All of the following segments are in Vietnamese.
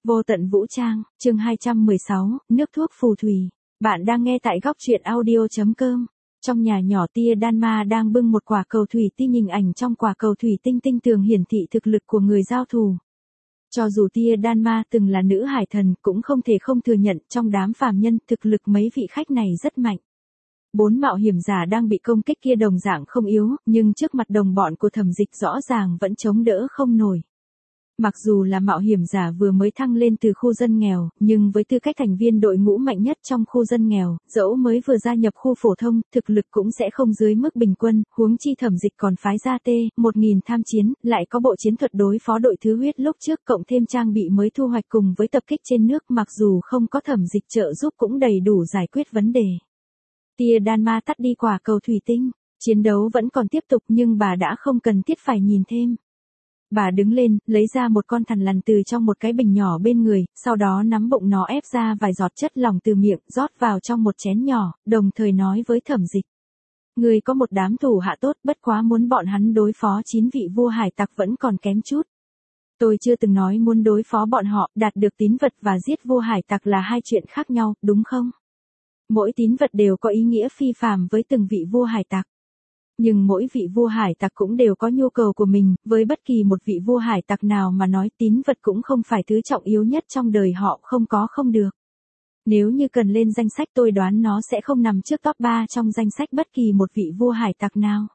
Vô tận vũ trang, chương 216, nước thuốc phù thủy. Bạn đang nghe tại góc truyện audio.com. Trong nhà nhỏ tia Đan-ma đang bưng một quả cầu thủy tinh, hình ảnh trong quả cầu thủy tinh tinh tường hiển thị thực lực của người giao thủ. Cho dù tia Đan-ma từng là nữ hải thần cũng không thể không thừa nhận trong đám phàm nhân thực lực mấy vị khách này rất mạnh. 4 mạo hiểm giả đang bị công kích kia đồng dạng không yếu, nhưng trước mặt đồng bọn của Thẩm Dịch rõ ràng vẫn chống đỡ không nổi. Mặc dù là mạo hiểm giả vừa mới thăng lên từ khu dân nghèo, nhưng với tư cách thành viên đội ngũ mạnh nhất trong khu dân nghèo, dẫu mới vừa gia nhập khu phổ thông, thực lực cũng sẽ không dưới mức bình quân, huống chi Thẩm Dịch còn phái ra T-1000 tham chiến, lại có bộ chiến thuật đối phó đội thứ huyết lúc trước cộng thêm trang bị mới thu hoạch cùng với tập kích trên nước, mặc dù không có Thẩm Dịch trợ giúp cũng đầy đủ giải quyết vấn đề. Tia Đan-ma tắt đi quả cầu thủy tinh, chiến đấu vẫn còn tiếp tục nhưng bà đã không cần thiết phải nhìn thêm. Bà đứng lên, lấy ra một con thằn lằn từ trong một cái bình nhỏ bên người, sau đó nắm bụng nó ép ra vài giọt chất lỏng từ miệng, rót vào trong một chén nhỏ, đồng thời nói với Thẩm Dịch. Người có một đám thủ hạ tốt, bất quá muốn bọn hắn đối phó 9 vị vua hải tặc vẫn còn kém chút. Tôi chưa từng nói muốn đối phó bọn họ, đạt được tín vật và giết vua hải tặc là hai chuyện khác nhau, đúng không? Mỗi tín vật đều có ý nghĩa phi phàm với từng vị vua hải tặc. Nhưng mỗi vị vua hải tặc cũng đều có nhu cầu của mình, với bất kỳ một vị vua hải tặc nào mà nói tín vật cũng không phải thứ trọng yếu nhất trong đời họ, không có không được. Nếu như cần lên danh sách tôi đoán nó sẽ không nằm trước top 3 trong danh sách bất kỳ một vị vua hải tặc nào.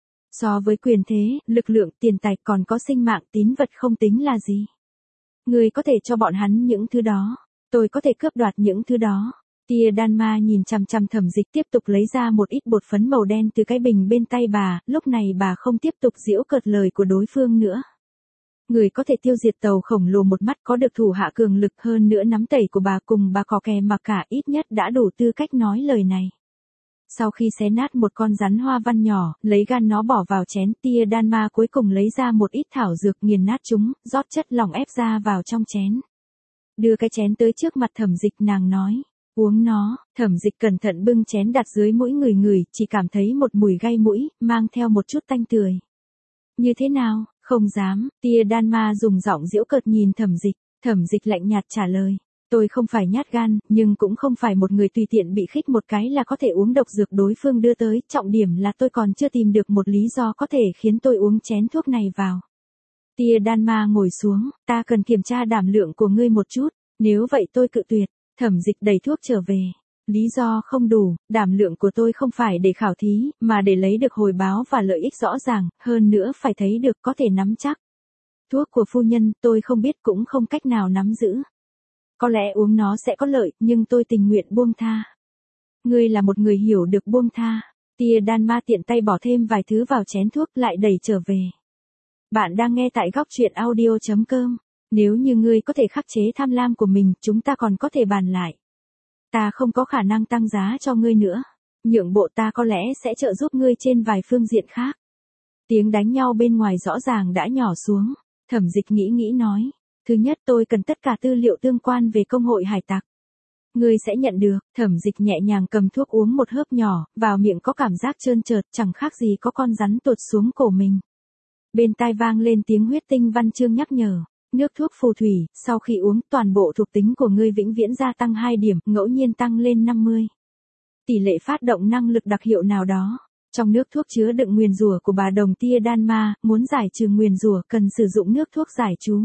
So với quyền thế, lực lượng, tiền tài còn có sinh mạng, tín vật không tính là gì. Người có thể cho bọn hắn những thứ đó, tôi có thể cướp đoạt những thứ đó. Tia Đan-ma nhìn chằm chằm Thẩm Dịch tiếp tục lấy ra một ít bột phấn màu đen từ cái bình bên tay bà, lúc này bà không tiếp tục giễu cợt lời của đối phương nữa. Người có thể tiêu diệt tàu khổng lồ một mắt, có được thủ hạ cường lực hơn nữa, nắm tẩy của bà cùng bà cò kè mặc cả ít nhất đã đủ tư cách nói lời này. Sau khi xé nát một con rắn hoa văn nhỏ, lấy gan nó bỏ vào chén, Tia Đan-ma cuối cùng lấy ra một ít thảo dược, nghiền nát chúng, rót chất lỏng ép ra vào trong chén. Đưa cái chén tới trước mặt Thẩm Dịch, nàng nói. Uống nó. Thẩm Dịch cẩn thận bưng chén đặt dưới mũi người, chỉ cảm thấy một mùi gai mũi, mang theo một chút tanh tưởi. Như thế nào? Không dám. Tia Đan-ma dùng giọng giễu cợt nhìn Thẩm Dịch. Thẩm Dịch lạnh nhạt trả lời. Tôi không phải nhát gan, nhưng cũng không phải một người tùy tiện bị khích một cái là có thể uống độc dược đối phương đưa tới, trọng điểm là tôi còn chưa tìm được một lý do có thể khiến tôi uống chén thuốc này vào. Tia Đan-ma ngồi xuống, ta cần kiểm tra đảm lượng của ngươi một chút, nếu vậy tôi cự tuyệt. Thẩm Dịch đẩy thuốc trở về. Lý do không đủ, đảm lượng của tôi không phải để khảo thí, mà để lấy được hồi báo và lợi ích rõ ràng, hơn nữa phải thấy được có thể nắm chắc. Thuốc của phu nhân, tôi không biết cũng không cách nào nắm giữ. Có lẽ uống nó sẽ có lợi, nhưng tôi tình nguyện buông tha. Ngươi là một người hiểu được buông tha. Tia Đan-ma tiện tay bỏ thêm vài thứ vào chén thuốc lại đẩy trở về. Bạn đang nghe tại góc truyện audio.com. Nếu như ngươi có thể khắc chế tham lam của mình, chúng ta còn có thể bàn lại. Ta không có khả năng tăng giá cho ngươi nữa. Nhượng bộ ta có lẽ sẽ trợ giúp ngươi trên vài phương diện khác. Tiếng đánh nhau bên ngoài rõ ràng đã nhỏ xuống. Thẩm Dịch nghĩ nói. Thứ nhất, tôi cần tất cả tư liệu tương quan về công hội hải tặc. Ngươi sẽ nhận được. Thẩm Dịch nhẹ nhàng cầm thuốc uống một hớp nhỏ, vào miệng có cảm giác trơn trượt, chẳng khác gì có con rắn tuột xuống cổ mình. Bên tai vang lên tiếng huyết tinh văn chương nhắc nhở. Nước thuốc phù thủy, sau khi uống toàn bộ thuộc tính của ngươi vĩnh viễn gia tăng 2 điểm, ngẫu nhiên tăng lên 50. Tỷ lệ phát động năng lực đặc hiệu nào đó. Trong nước thuốc chứa đựng nguyền rủa của bà đồng Tia Đan-ma, muốn giải trừ nguyền rủa cần sử dụng nước thuốc giải chú.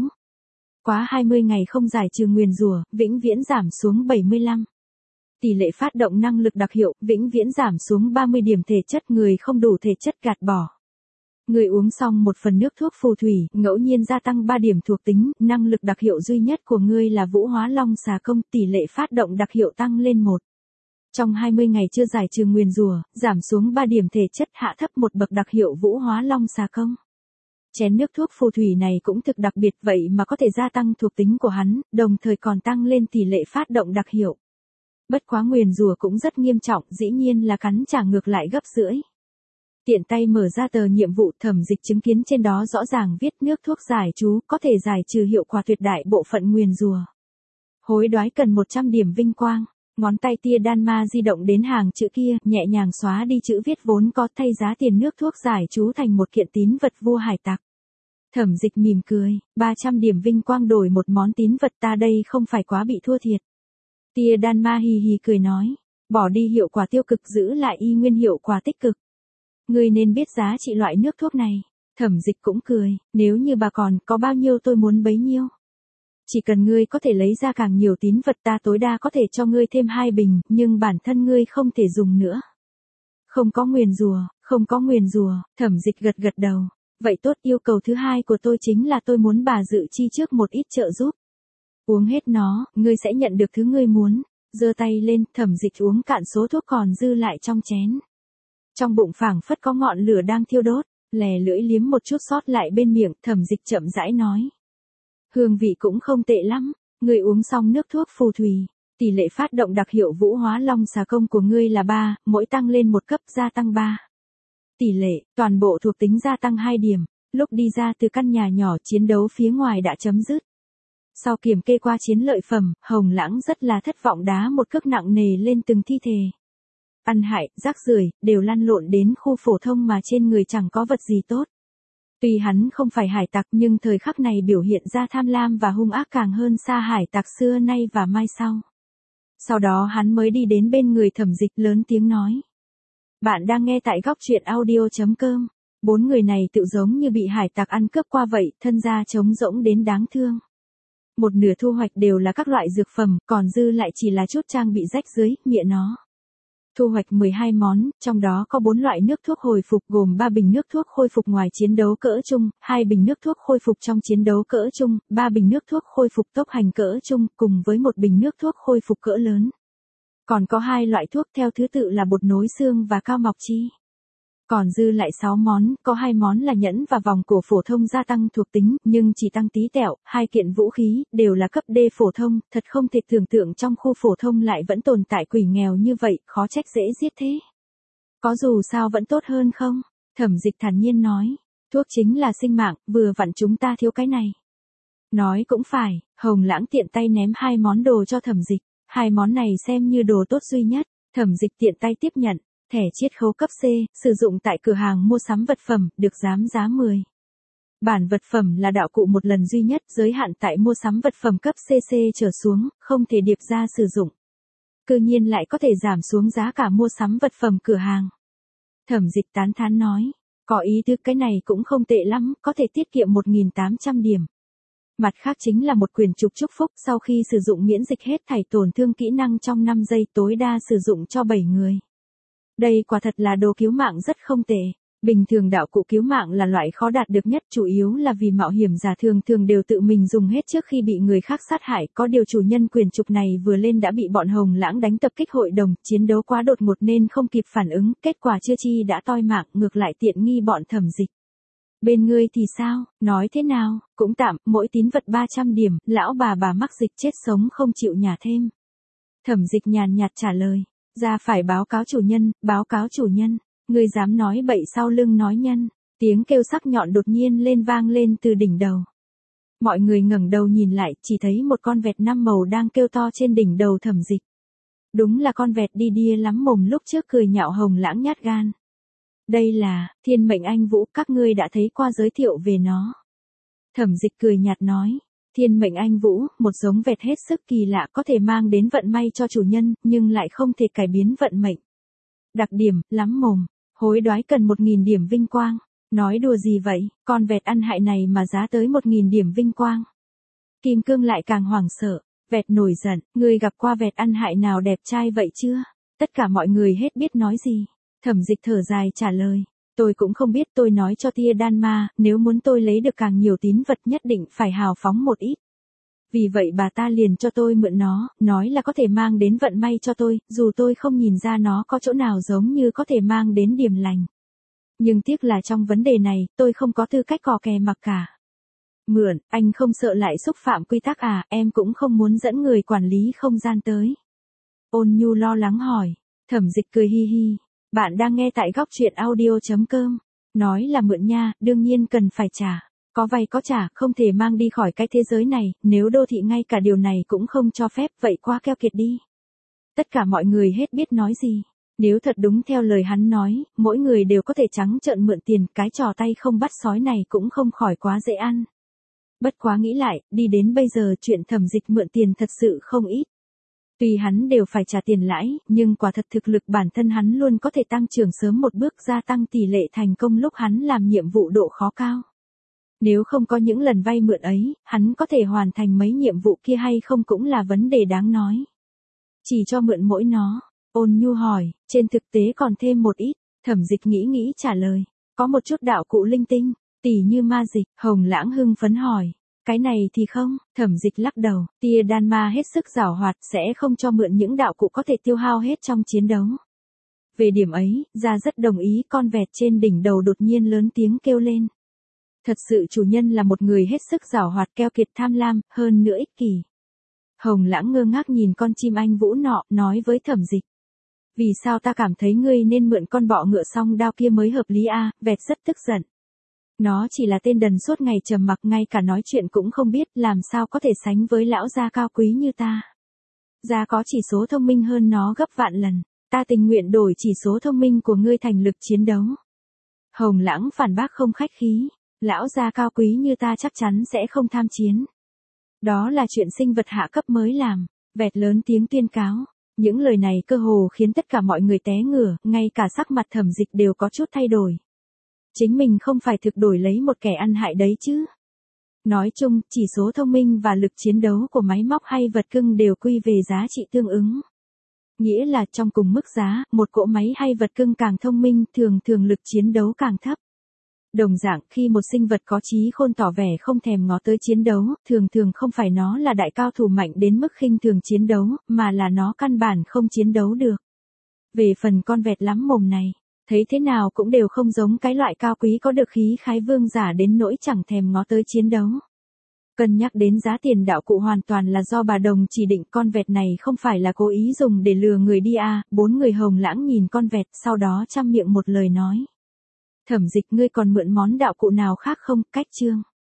Quá 20 ngày không giải trừ nguyền rủa, vĩnh viễn giảm xuống 75. Tỷ lệ phát động năng lực đặc hiệu, vĩnh viễn giảm xuống 30 điểm, thể chất người không đủ thể chất gạt bỏ. Người uống xong một phần nước thuốc phù thủy, ngẫu nhiên gia tăng 3 điểm thuộc tính, năng lực đặc hiệu duy nhất của ngươi là Vũ Hóa Long Xà Công, tỷ lệ phát động đặc hiệu tăng lên 1. Trong 20 ngày chưa giải trừ nguyền rủa, giảm xuống 3 điểm thể chất, hạ thấp một bậc đặc hiệu Vũ Hóa Long Xà Công. Chén nước thuốc phù thủy này cũng thực đặc biệt, vậy mà có thể gia tăng thuộc tính của hắn, đồng thời còn tăng lên tỷ lệ phát động đặc hiệu. Bất quá nguyền rủa cũng rất nghiêm trọng, dĩ nhiên là cắn trả ngược lại gấp rưỡi. Tiện tay mở ra tờ nhiệm vụ, Thẩm Dịch chứng kiến trên đó rõ ràng viết nước thuốc giải chú, có thể giải trừ hiệu quả tuyệt đại bộ phận nguyền rủa. Hối đoái cần 100 điểm vinh quang. Ngón tay Tia Đan-ma di động đến hàng chữ kia, nhẹ nhàng xóa đi chữ viết vốn có, thay giá tiền nước thuốc giải chú thành một kiện tín vật vua hải tặc. Thẩm Dịch mỉm cười, 300 điểm vinh quang đổi một món tín vật ta đây không phải quá bị thua thiệt. Tia Đan Ma hì hì cười nói, bỏ đi hiệu quả tiêu cực giữ lại y nguyên hiệu quả tích cực. Ngươi nên biết giá trị loại nước thuốc này. Thẩm Dịch cũng cười, nếu như bà còn có bao nhiêu tôi muốn bấy nhiêu. Chỉ cần ngươi có thể lấy ra càng nhiều tín vật ta tối đa có thể cho ngươi thêm 2 bình, nhưng bản thân ngươi không thể dùng nữa. Không có nguyền rủa, không có nguyền rủa, Thẩm Dịch gật gật đầu. Vậy tốt, yêu cầu thứ hai của tôi chính là tôi muốn bà dự chi trước một ít trợ giúp. Uống hết nó, ngươi sẽ nhận được thứ ngươi muốn. Giơ tay lên, Thẩm Dịch uống cạn số thuốc còn dư lại trong chén. Trong bụng phảng phất có ngọn lửa đang thiêu đốt, lè lưỡi liếm một chút sót lại bên miệng, Thẩm Dịch chậm rãi nói. Hương vị cũng không tệ lắm, ngươi uống xong nước thuốc phù thủy, tỷ lệ phát động đặc hiệu Vũ Hóa Long xà công của ngươi là 3, mỗi tăng lên một cấp gia tăng 3. Tỷ lệ, toàn bộ thuộc tính gia tăng 2 điểm, lúc đi ra từ căn nhà nhỏ chiến đấu phía ngoài đã chấm dứt. Sau kiểm kê qua chiến lợi phẩm, Hồng Lãng rất là thất vọng đá một cước nặng nề lên từng thi thể. Ăn hại, rác rưởi đều lăn lộn đến khu phổ thông mà trên người chẳng có vật gì tốt. Tuy hắn không phải hải tặc nhưng thời khắc này biểu hiện ra tham lam và hung ác càng hơn xa hải tặc xưa nay và mai sau. Sau đó hắn mới đi đến bên người Thẩm Dịch lớn tiếng nói. Bạn đang nghe tại góc truyện audio.com. 4 người này tự giống như bị hải tặc ăn cướp qua vậy, thân da trống rỗng đến đáng thương. Một nửa thu hoạch đều là các loại dược phẩm, còn dư lại chỉ là chút trang bị rách dưới, mịa nó. Thu hoạch 12 món, trong đó có 4 loại nước thuốc hồi phục gồm 3 bình nước thuốc khôi phục ngoài chiến đấu cỡ trung, 2 bình nước thuốc khôi phục trong chiến đấu cỡ trung, 3 bình nước thuốc khôi phục tốc hành cỡ trung, cùng với 1 bình nước thuốc khôi phục cỡ lớn. Còn có 2 loại thuốc theo thứ tự là bột nối xương và cao mọc chi. Còn dư lại 6 món, có 2 món là nhẫn và vòng cổ phổ thông gia tăng thuộc tính, nhưng chỉ tăng tí tẹo, 2 kiện vũ khí, đều là cấp D phổ thông, thật không thể tưởng tượng trong khu phổ thông lại vẫn tồn tại quỷ nghèo như vậy, khó trách dễ giết thế. Có dù sao vẫn tốt hơn không? Thẩm Dịch thản nhiên nói, thuốc chính là sinh mạng, vừa vặn chúng ta thiếu cái này. Nói cũng phải, Hồng Lãng tiện tay ném 2 món đồ cho Thẩm Dịch, 2 món này xem như đồ tốt duy nhất, Thẩm Dịch tiện tay tiếp nhận. Thẻ chiết khấu cấp C, sử dụng tại cửa hàng mua sắm vật phẩm, được giám giá 10. Bản vật phẩm là đạo cụ một lần duy nhất, giới hạn tại mua sắm vật phẩm cấp CC trở xuống, không thể điệp ra sử dụng. Cư nhiên lại có thể giảm xuống giá cả mua sắm vật phẩm cửa hàng. Thẩm Dịch tán thán nói, có ý thức cái này cũng không tệ lắm, có thể tiết kiệm 1.800 điểm. Mặt khác chính là một quyền trục chúc phúc sau khi sử dụng miễn dịch hết thảy tổn thương kỹ năng trong 5 giây tối đa sử dụng cho 7 người. Đây quả thật là đồ cứu mạng rất không tệ. Bình thường đạo cụ cứu mạng là loại khó đạt được nhất, chủ yếu là vì mạo hiểm giả thường đều tự mình dùng hết trước khi bị người khác sát hại. Có điều chủ nhân quyền trục này vừa lên đã bị bọn Hồng Lãng đánh tập kích hội đồng, chiến đấu quá đột ngột nên không kịp phản ứng, kết quả chưa chi đã toi mạng, ngược lại tiện nghi bọn Thẩm Dịch. Bên ngươi thì sao, nói thế nào, cũng tạm, mỗi tín vật 300 điểm, lão bà mắc dịch chết sống không chịu nhả thêm. Thẩm Dịch nhàn nhạt trả lời. Ra phải báo cáo chủ nhân, ngươi dám nói bậy sau lưng nói nhân, tiếng kêu sắc nhọn đột nhiên lên vang lên từ đỉnh đầu. Mọi người ngẩng đầu nhìn lại, chỉ thấy một con vẹt 5 màu đang kêu to trên đỉnh đầu Thẩm Dịch. Đúng là con vẹt đi đia lắm mồm lúc trước cười nhạo Hồng Lãng nhát gan. Đây là, Thiên Mệnh Anh Vũ, các ngươi đã thấy qua giới thiệu về nó. Thẩm Dịch cười nhạt nói. Thiên Mệnh Anh Vũ, một giống vẹt hết sức kỳ lạ có thể mang đến vận may cho chủ nhân, nhưng lại không thể cải biến vận mệnh. Đặc điểm, lắm mồm, hối đoái cần 1.000 điểm vinh quang. Nói đùa gì vậy, con vẹt ăn hại này mà giá tới 1.000 điểm vinh quang. Kim Cương lại càng hoảng sợ, vẹt nổi giận, ngươi gặp qua vẹt ăn hại nào đẹp trai vậy chưa? Tất cả mọi người hết biết nói gì. Thẩm Dịch thở dài trả lời. Tôi cũng không biết, tôi nói cho Tia Đan Ma, nếu muốn tôi lấy được càng nhiều tín vật nhất định phải hào phóng một ít. Vì vậy bà ta liền cho tôi mượn nó, nói là có thể mang đến vận may cho tôi, dù tôi không nhìn ra nó có chỗ nào giống như có thể mang đến điểm lành. Nhưng tiếc là trong vấn đề này, tôi không có tư cách cò kè mặc cả. Mượn, anh không sợ lại xúc phạm quy tắc à, em cũng không muốn dẫn người quản lý không gian tới. Ôn Nhu lo lắng hỏi, Thẩm Dịch cười hi hi. Bạn đang nghe tại góc truyện audio.com. Nói là mượn nha, đương nhiên cần phải trả. Có vay có trả, không thể mang đi khỏi cái thế giới này, nếu đô thị ngay cả điều này cũng không cho phép, vậy quá keo kiệt đi. Tất cả mọi người hết biết nói gì. Nếu thật đúng theo lời hắn nói, mỗi người đều có thể trắng trợn mượn tiền, cái trò tay không bắt sói này cũng không khỏi quá dễ ăn. Bất quá nghĩ lại, đi đến bây giờ chuyện Thẩm Dịch mượn tiền thật sự không ít. Tuy hắn đều phải trả tiền lãi, nhưng quả thật thực lực bản thân hắn luôn có thể tăng trưởng sớm một bước, gia tăng tỷ lệ thành công lúc hắn làm nhiệm vụ độ khó cao. Nếu không có những lần vay mượn ấy, hắn có thể hoàn thành mấy nhiệm vụ kia hay không cũng là vấn đề đáng nói. Chỉ cho mượn mỗi nó, Ôn Nhu hỏi, trên thực tế còn thêm một ít. Thẩm Dịch nghĩ trả lời, có một chút đạo cụ linh tinh, tỉ như ma dịch. Hồng Lãng hưng phấn hỏi, cái này thì không. Thẩm Dịch lắc đầu, tia đan ma hết sức giảo hoạt, sẽ không cho mượn những đạo cụ có thể tiêu hao hết trong chiến đấu. Về điểm ấy, gia rất đồng ý. Con vẹt trên đỉnh đầu đột nhiên lớn tiếng kêu lên. Thật sự chủ nhân là một người hết sức giảo hoạt, keo kiệt, tham lam, hơn nữa ích kỷ. Hồng Lãng ngơ ngác nhìn con chim anh vũ nọ, nói với Thẩm Dịch. Vì sao ta cảm thấy ngươi nên mượn con bọ ngựa song đao kia mới hợp lý a? Vẹt rất tức giận. Nó chỉ là tên đần suốt ngày trầm mặc, ngay cả nói chuyện cũng không biết, làm sao có thể sánh với lão gia cao quý như ta. Gia có chỉ số thông minh hơn nó gấp vạn lần, ta tình nguyện đổi chỉ số thông minh của ngươi thành lực chiến đấu. Hồng Lãng phản bác không khách khí, lão gia cao quý như ta chắc chắn sẽ không tham chiến. Đó là chuyện sinh vật hạ cấp mới làm. Vẹt lớn tiếng tuyên cáo. Những lời này cơ hồ khiến tất cả mọi người té ngửa, ngay cả sắc mặt Thẩm Dịch đều có chút thay đổi. Chính mình không phải thực đổi lấy một kẻ ăn hại đấy chứ. Nói chung, chỉ số thông minh và lực chiến đấu của máy móc hay vật cưng đều quy về giá trị tương ứng. Nghĩa là trong cùng mức giá, một cỗ máy hay vật cưng càng thông minh, thường lực chiến đấu càng thấp. Đồng dạng, khi một sinh vật có trí khôn tỏ vẻ không thèm ngó tới chiến đấu, thường không phải nó là đại cao thủ mạnh đến mức khinh thường chiến đấu, mà là nó căn bản không chiến đấu được. Về phần con vẹt lắm mồm này, thấy thế nào cũng đều không giống cái loại cao quý có được khí khái vương giả đến nỗi chẳng thèm ngó tới chiến đấu. Cân nhắc đến giá tiền đạo cụ hoàn toàn là do bà Đồng chỉ định, con vẹt này không phải là cố ý dùng để lừa người đi à. Bốn người Hồng Lãng nhìn con vẹt, sau đó chăm miệng một lời nói. Thẩm Dịch, ngươi còn mượn món đạo cụ nào khác không? Cách chương.